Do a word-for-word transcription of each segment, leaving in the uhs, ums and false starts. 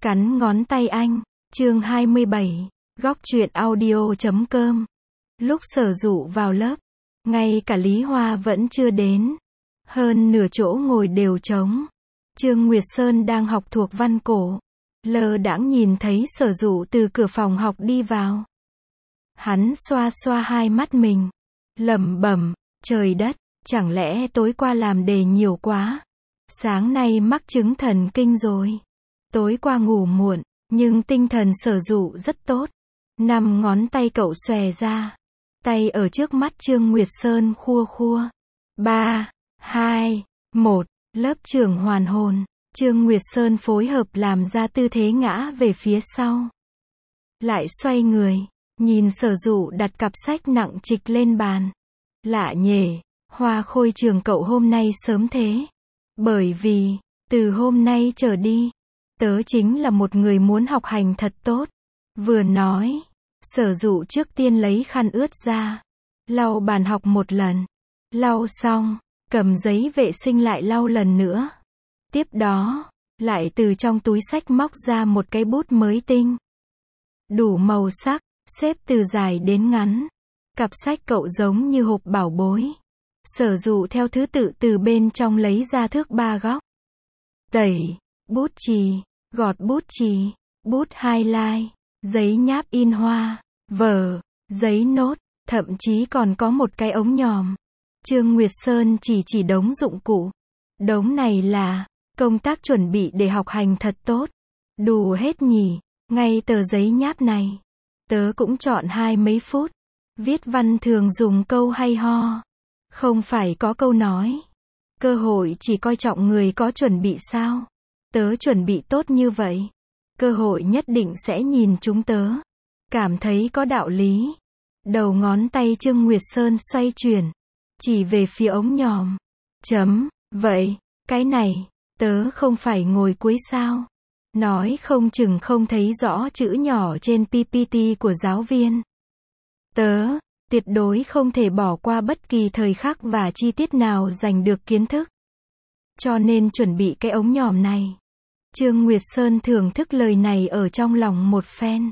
Cắn ngón tay anh, chương hai mươi bảy, góc truyện audio chấm com. Lúc Sở Dụ vào lớp, ngay cả Lý Hoa vẫn chưa đến. Hơn nửa chỗ ngồi đều trống. Trương Nguyệt Sơn đang học thuộc văn cổ. Lơ đãng nhìn thấy Sở Dụ từ cửa phòng học đi vào. Hắn xoa xoa hai mắt mình. Lẩm bẩm, trời đất, chẳng lẽ tối qua làm đề nhiều quá. Sáng nay mắc chứng thần kinh rồi. Tối qua ngủ muộn, nhưng tinh thần Sở Dụ rất tốt. Năm ngón tay cậu xòe ra. Tay ở trước mắt Trương Nguyệt Sơn khua khua. Ba, hai, một, lớp trưởng hoàn hồn. Trương Nguyệt Sơn phối hợp làm ra tư thế ngã về phía sau. Lại xoay người, nhìn Sở Dụ đặt cặp sách nặng trịch lên bàn. Lạ nhề, Hoa Khôi trường cậu hôm nay sớm thế. Bởi vì, từ hôm nay trở đi, tớ chính là một người muốn học hành thật tốt. Vừa nói, Sở Dụ trước tiên lấy khăn ướt ra, lau bàn học một lần. Lau xong, cầm giấy vệ sinh lại lau lần nữa. Tiếp đó, lại từ trong túi sách móc ra một cái bút mới tinh. Đủ màu sắc, xếp từ dài đến ngắn. Cặp sách cậu giống như hộp bảo bối. Sở Dụ theo thứ tự từ bên trong lấy ra thước ba góc. Tẩy, bút chì, gọt bút chì, bút highlight, giấy nháp in hoa, vở, giấy nốt, thậm chí còn có một cái ống nhòm. Trương Nguyệt Sơn chỉ chỉ đống dụng cụ. Đống này là công tác chuẩn bị để học hành thật tốt. Đủ hết nhỉ, ngay tờ giấy nháp này. Tớ cũng chọn hai mấy phút. Viết văn thường dùng câu hay ho. Không phải có câu nói. Cơ hội chỉ coi trọng người có chuẩn bị sao. Tớ chuẩn bị tốt như vậy. Cơ hội nhất định sẽ nhìn chúng tớ. Cảm thấy có đạo lý. Đầu ngón tay Trương Nguyệt Sơn xoay chuyển. Chỉ về phía ống nhòm. Chấm, vậy, cái này, tớ không phải ngồi cuối sao. Nói không chừng không thấy rõ chữ nhỏ trên pê pê tê của giáo viên. Tớ, tuyệt đối không thể bỏ qua bất kỳ thời khắc và chi tiết nào giành được kiến thức. Cho nên chuẩn bị cái ống nhòm này. Trương Nguyệt Sơn thưởng thức lời này ở trong lòng một phen.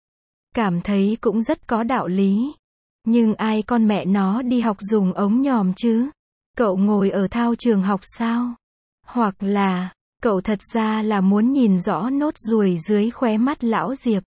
Cảm thấy cũng rất có đạo lý. Nhưng ai con mẹ nó đi học dùng ống nhòm chứ? Cậu ngồi ở thao trường học sao? Hoặc là, cậu thật ra là muốn nhìn rõ nốt ruồi dưới khóe mắt lão Diệp.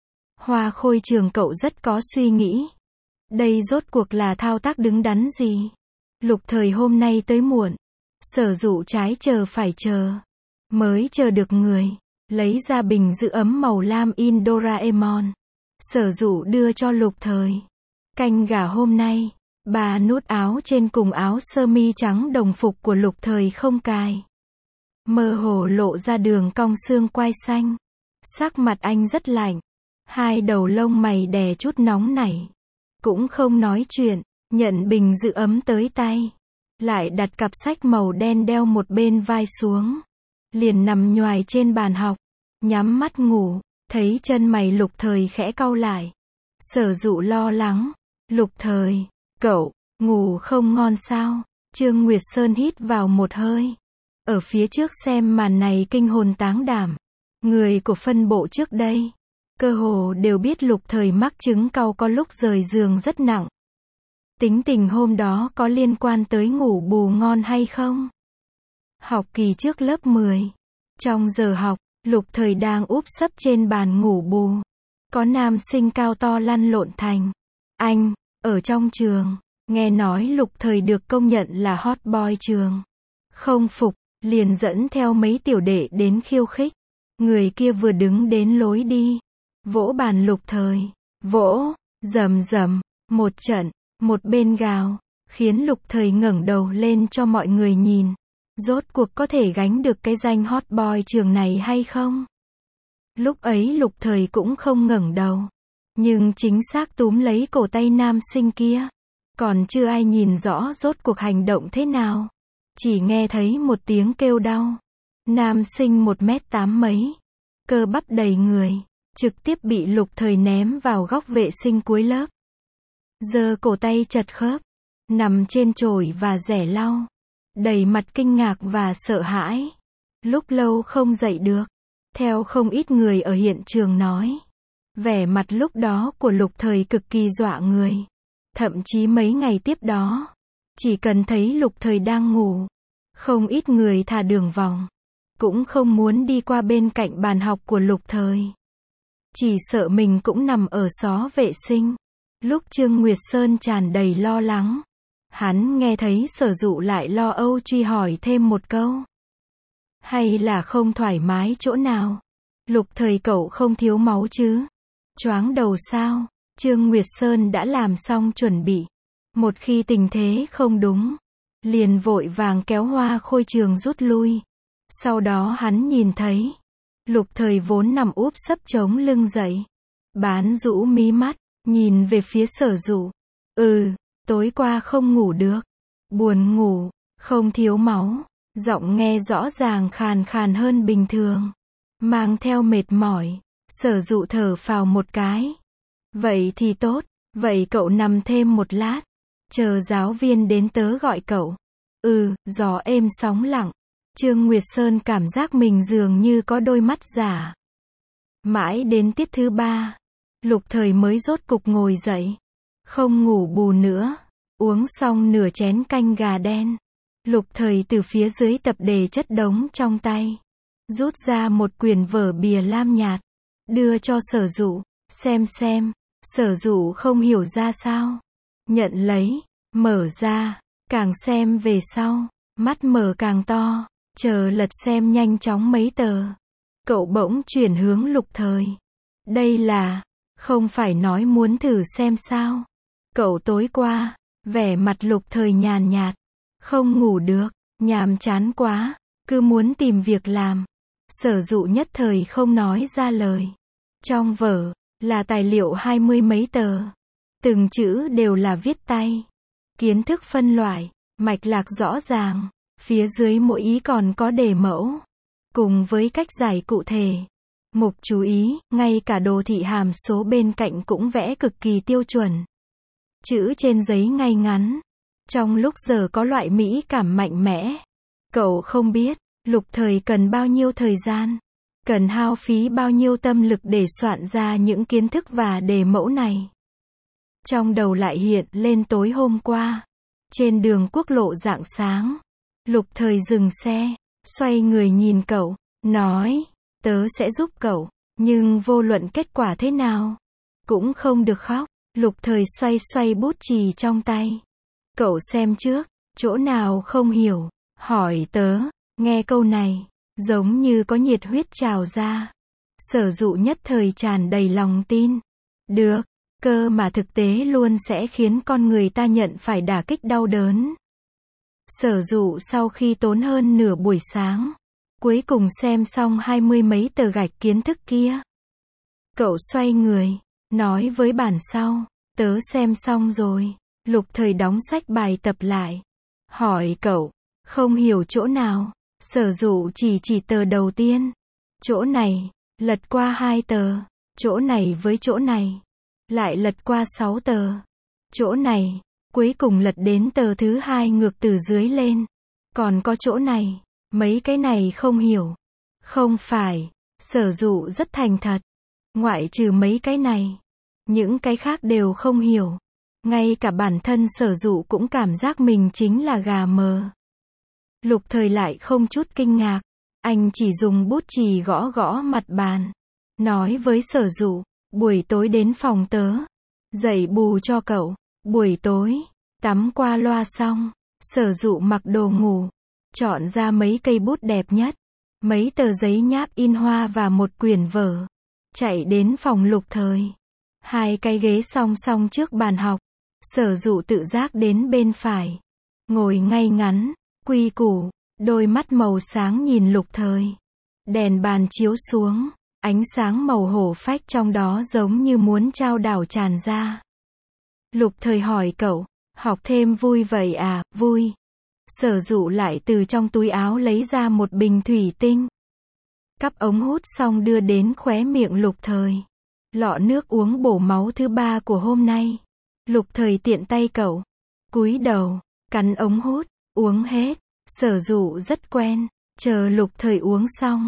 Hoa Khôi trường cậu rất có suy nghĩ. Đây rốt cuộc là thao tác đứng đắn gì? Lục Thời hôm nay tới muộn. Sở Dụ trái chờ phải chờ. Mới chờ được người. Lấy ra bình giữ ấm màu lam in Doraemon. Sở Dụ đưa cho Lục Thời. Canh gà hôm nay, bà nút áo trên cùng áo sơ mi trắng đồng phục của Lục Thời không cài. Mơ hồ lộ ra đường cong xương quai xanh. Sắc mặt anh rất lạnh. Hai đầu lông mày đè chút nóng nảy. Cũng không nói chuyện, nhận bình giữ ấm tới tay. Lại đặt cặp sách màu đen đeo một bên vai xuống. Liền nằm nhoài trên bàn học. Nhắm mắt ngủ, thấy chân mày Lục Thời khẽ cau lại. Sở Dụ lo lắng. Lục Thời, cậu, ngủ không ngon sao? Trương Nguyệt Sơn hít vào một hơi. Ở phía trước xem màn này kinh hồn táng đảm. Người của phân bộ trước đây, cơ hồ đều biết Lục Thời mắc chứng cau có lúc rời giường rất nặng. Tính tình hôm đó có liên quan tới ngủ bù ngon hay không? Học kỳ trước lớp mười. Trong giờ học, Lục Thời đang úp sấp trên bàn ngủ bù. Có nam sinh cao to lăn lộn thành anh, ở trong trường, nghe nói Lục Thời được công nhận là hot boy trường. Không phục, liền dẫn theo mấy tiểu đệ đến khiêu khích. Người kia vừa đứng đến lối đi, vỗ bàn Lục Thời, vỗ, rầm rầm, một trận, một bên gào, khiến Lục Thời ngẩng đầu lên cho mọi người nhìn. Rốt cuộc có thể gánh được cái danh hot boy trường này hay không? Lúc ấy Lục Thời cũng không ngẩng đầu. Nhưng chính xác túm lấy cổ tay nam sinh kia. Còn chưa ai nhìn rõ rốt cuộc hành động thế nào. Chỉ nghe thấy một tiếng kêu đau. Nam sinh một mét tám mấy. Cơ bắp đầy người. Trực tiếp bị Lục Thời ném vào góc vệ sinh cuối lớp. Giờ cổ tay chật khớp. Nằm trên chổi và rẻ lau. Đầy mặt kinh ngạc và sợ hãi. Lúc lâu không dậy được. Theo không ít người ở hiện trường nói, vẻ mặt lúc đó của Lục Thời cực kỳ dọa người. Thậm chí mấy ngày tiếp đó, chỉ cần thấy Lục Thời đang ngủ, không ít người thả đường vòng, cũng không muốn đi qua bên cạnh bàn học của Lục Thời. Chỉ sợ mình cũng nằm ở xó vệ sinh. Lúc Trương Nguyệt Sơn tràn đầy lo lắng, hắn nghe thấy Sở Dụ lại lo âu truy hỏi thêm một câu. Hay là không thoải mái chỗ nào? Lục Thời cậu không thiếu máu chứ? Choáng đầu sao? Trương Nguyệt Sơn đã làm xong chuẩn bị. Một khi tình thế không đúng, liền vội vàng kéo Hoa Khôi Trường rút lui. Sau đó hắn nhìn thấy, Lục Thời vốn nằm úp sấp chống lưng dậy. Bán rũ mí mắt, nhìn về phía Sở Dụ. Ừ, tối qua không ngủ được. Buồn ngủ, không thiếu máu. Giọng nghe rõ ràng khàn khàn hơn bình thường. Mang theo mệt mỏi. Sở Dụ thở phào một cái. Vậy thì tốt, vậy cậu nằm thêm một lát. Chờ giáo viên đến tớ gọi cậu. Ừ, gió êm sóng lặng. Trương Nguyệt Sơn cảm giác mình dường như có đôi mắt giả. Mãi đến tiết thứ ba, Lục Thời mới rốt cục ngồi dậy. Không ngủ bù nữa. Uống xong nửa chén canh gà đen. Lục Thời từ phía dưới tập đề chất đống trong tay. Rút ra một quyển vở bìa lam nhạt. Đưa cho Sở Dụ. Xem xem. Sở Dụ không hiểu ra sao. Nhận lấy. Mở ra. Càng xem về sau. Mắt mở càng to. Chờ lật xem nhanh chóng mấy tờ. Cậu bỗng chuyển hướng Lục Thời. Đây là. Không phải nói muốn thử xem sao. Cậu tối qua. Vẻ mặt Lục Thời nhàn nhạt. Không ngủ được. Nhàm chán quá. Cứ muốn tìm việc làm. Sở Dụ nhất thời không nói ra lời. Trong vở. Là tài liệu hai mươi mấy tờ. Từng chữ đều là viết tay. Kiến thức phân loại. Mạch lạc rõ ràng. Phía dưới mỗi ý còn có đề mẫu. Cùng với cách giải cụ thể. Mục chú ý, ngay cả đồ thị hàm số bên cạnh cũng vẽ cực kỳ tiêu chuẩn. Chữ trên giấy ngay ngắn. Trong lúc giờ có loại mỹ cảm mạnh mẽ. Cậu không biết, Lục Thời cần bao nhiêu thời gian. Cần hao phí bao nhiêu tâm lực để soạn ra những kiến thức và đề mẫu này. Trong đầu lại hiện lên tối hôm qua. Trên đường quốc lộ rạng sáng. Lục Thời dừng xe, xoay người nhìn cậu, nói, tớ sẽ giúp cậu, nhưng vô luận kết quả thế nào, cũng không được khóc. Lục Thời xoay xoay bút chì trong tay. Cậu xem trước, chỗ nào không hiểu, hỏi tớ. Nghe câu này, giống như có nhiệt huyết trào ra. Sở Dụ nhất thời tràn đầy lòng tin. Được, cơ mà thực tế luôn sẽ khiến con người ta nhận phải đả kích đau đớn. Sở Dụ sau khi tốn hơn nửa buổi sáng, cuối cùng xem xong hai mươi mấy tờ gạch kiến thức kia. Cậu xoay người, nói với bản sau, tớ xem xong rồi. Lục Thời đóng sách bài tập lại. Hỏi cậu, không hiểu chỗ nào? Sở Dụ chỉ chỉ tờ đầu tiên. Chỗ này, lật qua hai tờ. Chỗ này với chỗ này. Lại lật qua sáu tờ. Chỗ này, cuối cùng lật đến tờ thứ hai ngược từ dưới lên. Còn có chỗ này, mấy cái này không hiểu. Không phải, Sở Dụ rất thành thật. Ngoại trừ mấy cái này, những cái khác đều không hiểu. Ngay cả bản thân Sở Dụ cũng cảm giác mình chính là gà mờ. Lục Thời lại không chút kinh ngạc. Anh chỉ dùng bút chì gõ gõ mặt bàn. Nói với Sở Dụ, buổi tối đến phòng tớ. Dạy bù cho cậu. Buổi tối, tắm qua loa xong. Sở Dụ mặc đồ ngủ. Chọn ra mấy cây bút đẹp nhất. Mấy tờ giấy nháp in hoa và một quyển vở. Chạy đến phòng Lục Thời. Hai cái ghế song song trước bàn học. Sở Dụ tự giác đến bên phải. Ngồi ngay ngắn, quy củ, đôi mắt màu sáng nhìn Lục Thời. Đèn bàn chiếu xuống, ánh sáng màu hổ phách trong đó giống như muốn trao đảo tràn ra. Lục Thời hỏi cậu, học thêm vui vậy à? Vui. Sở Dụ lại từ trong túi áo lấy ra một bình thủy tinh. Cắp ống hút xong đưa đến khóe miệng Lục Thời. Lọ nước uống bổ máu thứ ba của hôm nay. Lục Thời tiện tay cậu. Cúi đầu, cắn ống hút, uống hết. Sở Dụ rất quen. Chờ Lục Thời uống xong.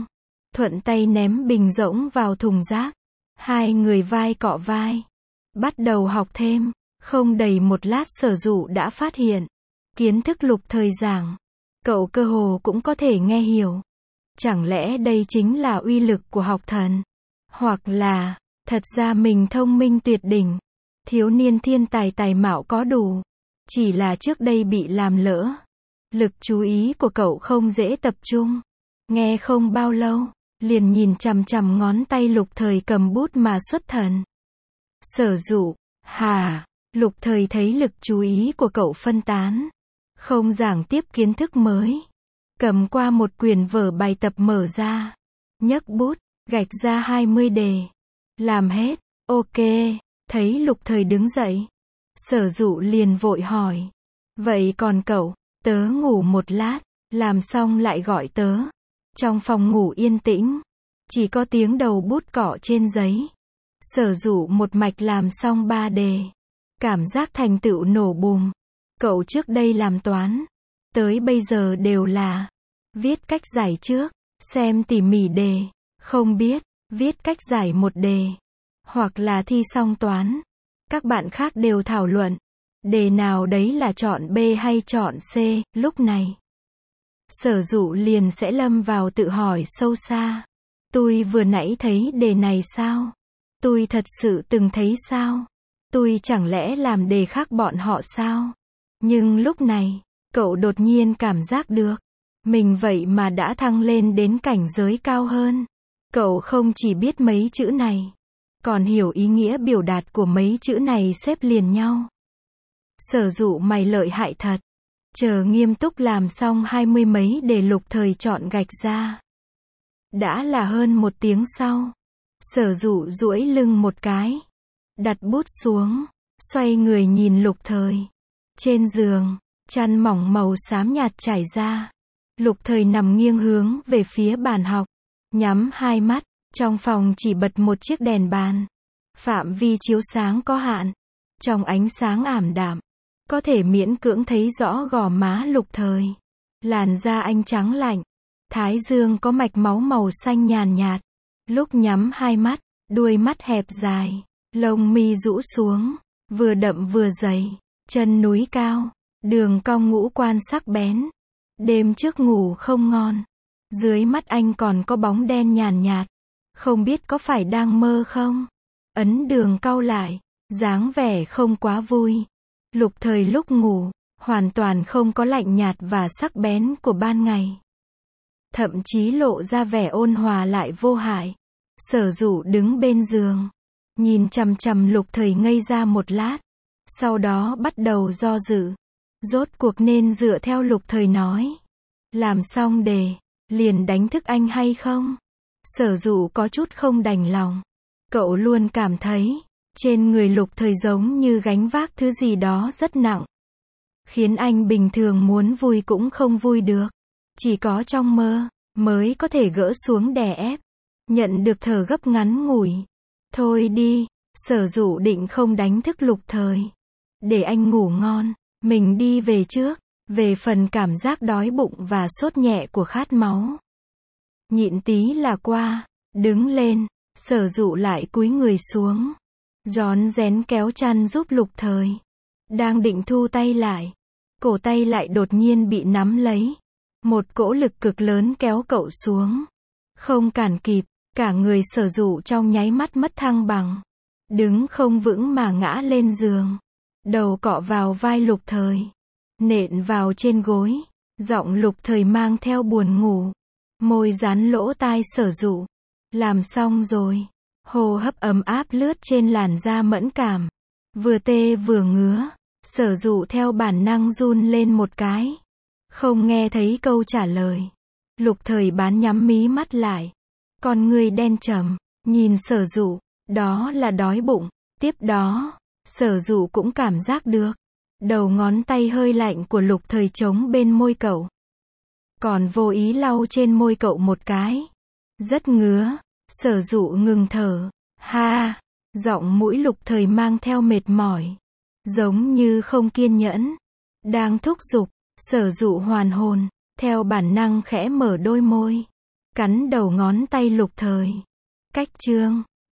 thuận tay ném bình rỗng vào thùng rác. Hai người vai cọ vai, bắt đầu học thêm. Không đầy một lát Sở Dụ đã phát hiện, kiến thức Lục Thời giảng, cậu cơ hồ cũng có thể nghe hiểu. Chẳng lẽ đây chính là uy lực của học thần? Hoặc là, thật ra mình thông minh tuyệt đỉnh, thiếu niên thiên tài tài mạo có đủ, chỉ là trước đây bị làm lỡ. Lực chú ý của cậu không dễ tập trung. Nghe không bao lâu, liền nhìn chằm chằm ngón tay Lục Thời cầm bút mà xuất thần. Sở Dụ, hà, Lục Thời thấy lực chú ý của cậu phân tán, không giảng tiếp kiến thức mới. Cầm qua một quyển vở bài tập mở ra, nhấc bút, gạch ra hai mươi đề. Làm hết, ok, thấy Lục Thời đứng dậy. Sở Dụ liền vội hỏi. Vậy còn cậu, tớ ngủ một lát, làm xong lại gọi tớ. Trong phòng ngủ yên tĩnh, chỉ có tiếng đầu bút cọ trên giấy. Sở Dụ một mạch làm xong ba đề. Cảm giác thành tựu nổ bùm. Cậu trước đây làm toán, tới bây giờ đều là viết cách giải trước, xem tỉ mỉ đề, không biết, viết cách giải một đề, hoặc là thi xong toán. Các bạn khác đều thảo luận, đề nào đấy là chọn B hay chọn C, lúc này. Sở Dụ liền sẽ lâm vào tự hỏi sâu xa. Tôi vừa nãy thấy đề này sao? Tôi thật sự từng thấy sao? Tôi chẳng lẽ làm đề khác bọn họ sao? Nhưng lúc này, cậu đột nhiên cảm giác được, mình vậy mà đã thăng lên đến cảnh giới cao hơn. Cậu không chỉ biết mấy chữ này, còn hiểu ý nghĩa biểu đạt của mấy chữ này xếp liền nhau. Sở Dụ mày lợi hại thật. Chờ nghiêm túc làm xong hai mươi mấy đề Lục Thời chọn gạch ra. Đã là hơn một tiếng sau. Sở Dụ duỗi lưng một cái, đặt bút xuống, xoay người nhìn Lục Thời. Trên giường, chăn mỏng màu xám nhạt trải ra. Lục Thời nằm nghiêng hướng về phía bàn học, nhắm hai mắt. Trong phòng chỉ bật một chiếc đèn bàn, phạm vi chiếu sáng có hạn. Trong ánh sáng ảm đạm, có thể miễn cưỡng thấy rõ gò má Lục Thời. Làn da anh trắng lạnh, thái dương có mạch máu màu xanh nhàn nhạt. Lúc nhắm hai mắt, đuôi mắt hẹp dài, lông mi rũ xuống, vừa đậm vừa dày, chân núi cao, đường cong ngũ quan sắc bén. Đêm trước ngủ không ngon, dưới mắt anh còn có bóng đen nhàn nhạt, không biết có phải đang mơ không? Ấn Đường cau lại, dáng vẻ không quá vui. Lục Thời lúc ngủ, hoàn toàn không có lạnh nhạt và sắc bén của ban ngày. Thậm chí lộ ra vẻ ôn hòa lại vô hại. Sở Dụ đứng bên giường, nhìn chằm chằm Lục Thời ngây ra một lát. Sau đó bắt đầu do dự. Rốt cuộc nên dựa theo Lục Thời nói. Làm xong đề, liền đánh thức anh hay không? Sở Dụ có chút không đành lòng. Cậu luôn cảm thấy, trên người Lục Thời giống như gánh vác thứ gì đó rất nặng. Khiến anh bình thường muốn vui cũng không vui được. Chỉ có trong mơ, mới có thể gỡ xuống đè ép. Nhận được thở gấp ngắn ngủi. Thôi đi, Sở Dụ định không đánh thức Lục Thời. Để anh ngủ ngon, mình đi về trước. Về phần cảm giác đói bụng và sốt nhẹ của khát máu, nhịn tí là qua. Đứng lên, Sở Dụ lại cúi người xuống, rón rén kéo chăn giúp Lục Thời. Đang định thu tay lại, cổ tay lại đột nhiên bị nắm lấy. Một cỗ lực cực lớn kéo cậu xuống. Không cản kịp, cả người Sở Dụ trong nháy mắt mất thăng bằng. Đứng không vững mà ngã lên giường. Đầu cọ vào vai Lục Thời, nện vào trên gối. Giọng Lục Thời mang theo buồn ngủ. Môi dán lỗ tai Sở Dụ. Làm xong rồi. Hô hấp ấm áp lướt trên làn da mẫn cảm. Vừa tê vừa ngứa. Sở Dụ theo bản năng run lên một cái. Không nghe thấy câu trả lời. Lục Thời bán nhắm mí mắt lại. Con người đen trầm, nhìn Sở Dụ. Đó là đói bụng. Tiếp đó, Sở Dụ cũng cảm giác được. Đầu ngón tay hơi lạnh của Lục Thời trống bên môi cậu. Còn vô ý lau trên môi cậu một cái. Rất ngứa. Sở Dụ ngừng thở. Ha! Giọng mũi Lục Thời mang theo mệt mỏi. Giống như không kiên nhẫn. Đang thúc giục. Sở Dụ hoàn hồn. Theo bản năng khẽ mở đôi môi. cắn đầu ngón tay Lục Thời. Cách chương